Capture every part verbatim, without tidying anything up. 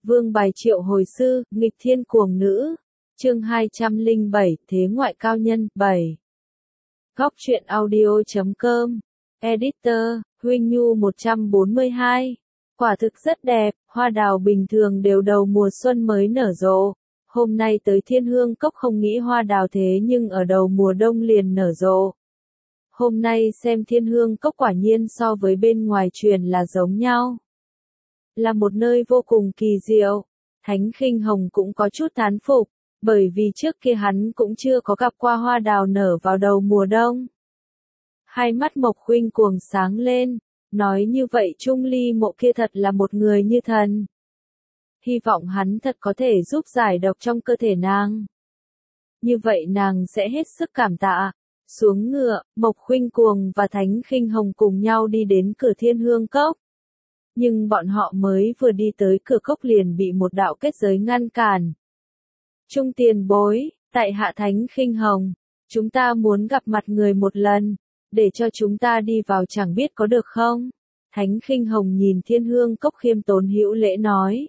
Vương bài triệu hồi sư, nghịch thiên cuồng nữ. Chương hai trăm lẻ bảy, Thế ngoại cao nhân, bảy. Góc truyện audio chấm com. Editor, Huynh Nhu một trăm bốn mươi hai. Quả thực rất đẹp, hoa đào bình thường đều đầu mùa xuân mới nở rộ. Hôm nay tới Thiên Hương Cốc không nghĩ hoa đào thế nhưng ở đầu mùa đông liền nở rộ. Hôm nay xem Thiên Hương Cốc quả nhiên so với bên ngoài truyền là giống nhau. Là một nơi vô cùng kỳ diệu. Thánh Khinh Hồng cũng có chút thán phục, bởi vì trước kia hắn cũng chưa có gặp qua hoa đào nở vào đầu mùa đông. Hai mắt Mộc Khuynh cuồng sáng lên, nói như vậy Trung Ly Mộ kia thật là một người như thần. Hy vọng hắn thật có thể giúp giải độc trong cơ thể nàng. Như vậy nàng sẽ hết sức cảm tạ. Xuống ngựa, Mộc Khuynh cuồng và Thánh Khinh Hồng cùng nhau đi đến cửa Thiên Hương Cốc. Nhưng bọn họ mới vừa đi tới cửa cốc liền bị một đạo kết giới ngăn cản. Trung tiền bối, tại hạ Thánh Khinh Hồng, chúng ta muốn gặp mặt người một lần, để cho chúng ta đi vào chẳng biết có được không? Thánh Khinh Hồng nhìn Thiên Hương Cốc khiêm tốn hữu lễ nói.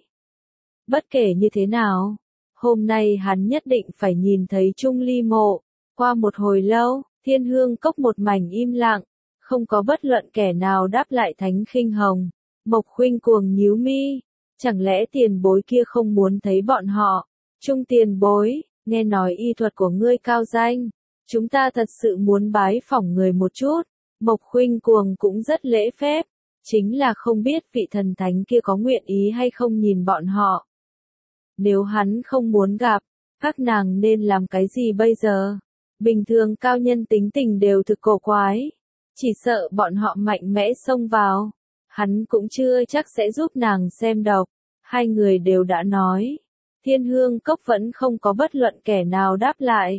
Bất kể như thế nào, hôm nay hắn nhất định phải nhìn thấy Trung Ly Mộ. Qua một hồi lâu, Thiên Hương Cốc một mảnh im lặng, không có bất luận kẻ nào đáp lại Thánh Khinh Hồng. Mộc Khuynh cuồng nhíu mi, chẳng lẽ tiền bối kia không muốn thấy bọn họ? Trung tiền bối, nghe nói y thuật của ngươi cao danh, chúng ta thật sự muốn bái phỏng người một chút. Mộc Khuynh cuồng cũng rất lễ phép, chính là không biết vị thần thánh kia có nguyện ý hay không nhìn bọn họ. Nếu hắn không muốn gặp, các nàng nên làm cái gì bây giờ? Bình thường cao nhân tính tình đều thực cổ quái, chỉ sợ bọn họ mạnh mẽ xông vào. Hắn cũng chưa chắc sẽ giúp nàng xem độc. Hai người đều đã nói. Thiên Hương Cốc vẫn không có bất luận kẻ nào đáp lại.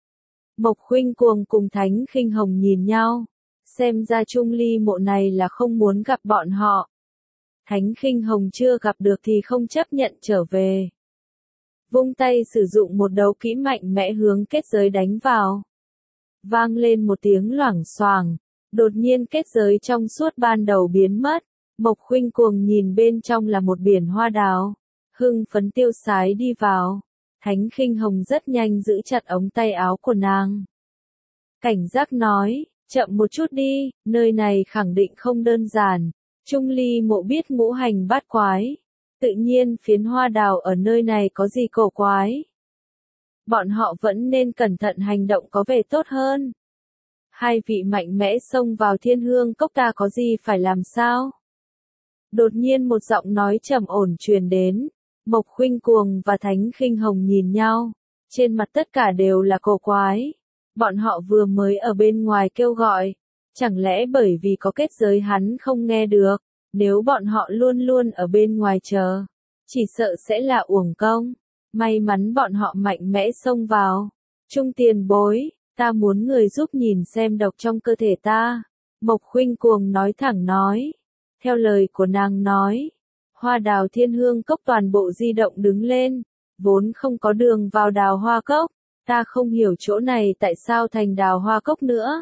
Mộc Khuynh cuồng cùng Thánh Khinh Hồng nhìn nhau. Xem ra Trung Ly Mộ này là không muốn gặp bọn họ. Thánh Khinh Hồng chưa gặp được thì không chấp nhận trở về. Vung tay sử dụng một đấu kỹ mạnh mẽ hướng kết giới đánh vào. Vang lên một tiếng loảng xoảng. Đột nhiên kết giới trong suốt ban đầu biến mất, Mộc Khuynh cuồng nhìn bên trong là một biển hoa đào, hưng phấn tiêu sái đi vào. Thánh Khinh Hồng rất nhanh giữ chặt ống tay áo của nàng. Cảnh giác nói, chậm một chút đi, nơi này khẳng định không đơn giản. Trung Ly Mộ biết ngũ hành bát quái, tự nhiên phiến hoa đào ở nơi này có gì cổ quái. Bọn họ vẫn nên cẩn thận hành động có vẻ tốt hơn. Hai vị mạnh mẽ xông vào Thiên Hương Cốc ta có gì phải làm sao? Đột nhiên một giọng nói trầm ổn truyền đến. Mộc Khuynh cuồng và Thánh Khinh Hồng nhìn nhau. Trên mặt tất cả đều là cổ quái. Bọn họ vừa mới ở bên ngoài kêu gọi. Chẳng lẽ bởi vì có kết giới hắn không nghe được? Nếu bọn họ luôn luôn ở bên ngoài chờ, chỉ sợ sẽ là uổng công. May mắn bọn họ mạnh mẽ xông vào. Trung tiền bối. Ta muốn người giúp nhìn xem độc trong cơ thể ta. Mộc Khuynh cuồng nói thẳng nói. Theo lời của nàng nói, hoa đào Thiên Hương Cốc toàn bộ di động đứng lên, vốn không có đường vào đào hoa cốc. Ta không hiểu chỗ này tại sao thành đào hoa cốc nữa.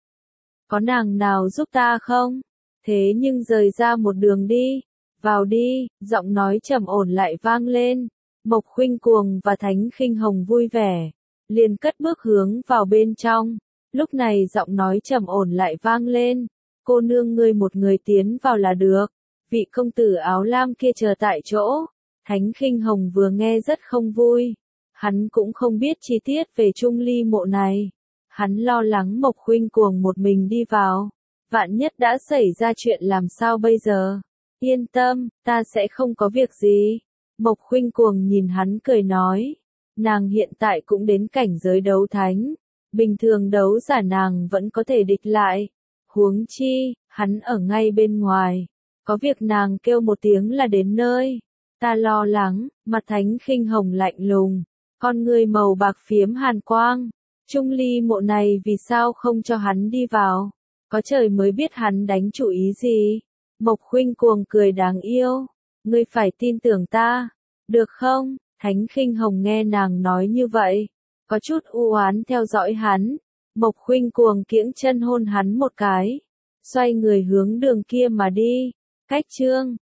Có nàng nào giúp ta không? Thế nhưng rời ra một đường đi, vào đi, giọng nói trầm ổn lại vang lên. Mộc Khuynh cuồng và Thánh Khinh Hồng vui vẻ, liền cất bước hướng vào bên trong. Lúc này giọng nói trầm ổn lại vang lên. Cô nương ngươi một người tiến vào là được. Vị công tử áo lam kia chờ tại chỗ. Thánh Khinh Hồng vừa nghe rất không vui. Hắn cũng không biết chi tiết về Trung Ly Mộ này. Hắn lo lắng Mộc Khuynh cuồng một mình đi vào. Vạn nhất đã xảy ra chuyện làm sao bây giờ? Yên tâm, ta sẽ không có việc gì. Mộc Khuynh cuồng nhìn hắn cười nói. Nàng hiện tại cũng đến cảnh giới đấu thánh. Bình thường đấu giả nàng vẫn có thể địch lại. Huống chi, hắn ở ngay bên ngoài. Có việc nàng kêu một tiếng là đến nơi. Ta lo lắng, mặt Thánh Khinh Hồng lạnh lùng. Con người màu bạc phiếm hàn quang. Trung Ly Mộ này vì sao không cho hắn đi vào? Có trời mới biết hắn đánh chủ ý gì. Mộc Khuynh cuồng cười đáng yêu. Ngươi phải tin tưởng ta. Được không? Thánh Khinh Hồng nghe nàng nói như vậy, có chút u oán theo dõi hắn. Mộc Khuynh cuồng kiễng chân hôn hắn một cái, xoay người hướng đường kia mà đi. Cách chương